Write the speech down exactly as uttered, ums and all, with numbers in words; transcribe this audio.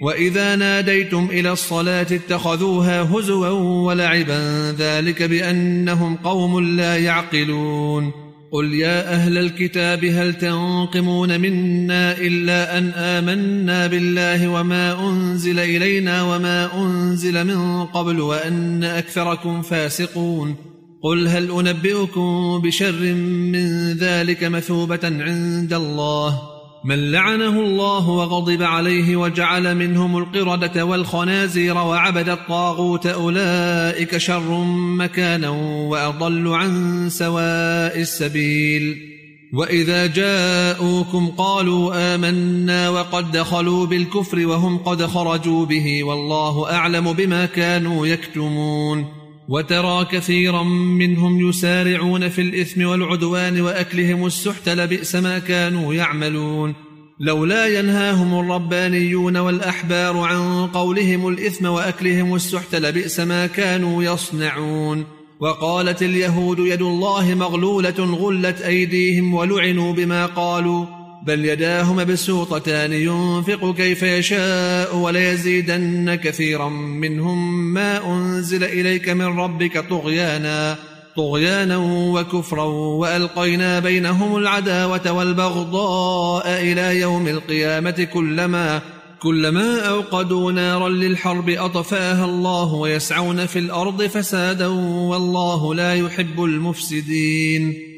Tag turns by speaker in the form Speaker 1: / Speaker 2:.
Speaker 1: وإذا ناديتم إلى الصلاة اتخذوها هزوا ولعبا ذلك بأنهم قوم لا يعقلون قل يا أهل الكتاب هل تنقمون منا إلا أن آمنا بالله وما أنزل إلينا وما أنزل من قبل وأن أكثركم فاسقون قل هل أنبئكم بشر من ذلك مثوبة عند الله من لعنه الله وغضب عليه وجعل منهم القردة والخنازير وعبد الطاغوت أولئك شر مكانا وأضل عن سواء السبيل وإذا جاءوكم قالوا آمنا وقد دخلوا بالكفر وهم قد خرجوا به والله أعلم بما كانوا يكتمون وترى كثيرا منهم يسارعون في الإثم والعدوان وأكلهم السحت لبئس ما كانوا يعملون لولا ينهاهم الربانيون والأحبار عن قولهم الإثم وأكلهم السحت لبئس ما كانوا يصنعون وقالت اليهود يد الله مغلولة غلت أيديهم ولعنوا بما قالوا بل يداه مبسوطتان ينفق كيف يشاء وليزيدن كثيرا منهم ما أنزل إليك من ربك طغيانا طغيانا وكفرا وألقينا بينهم العداوة والبغضاء إلى يوم القيامة كلما كلما أوقدوا نارا للحرب أطفاها الله ويسعون في الأرض فسادا والله لا يحب المفسدين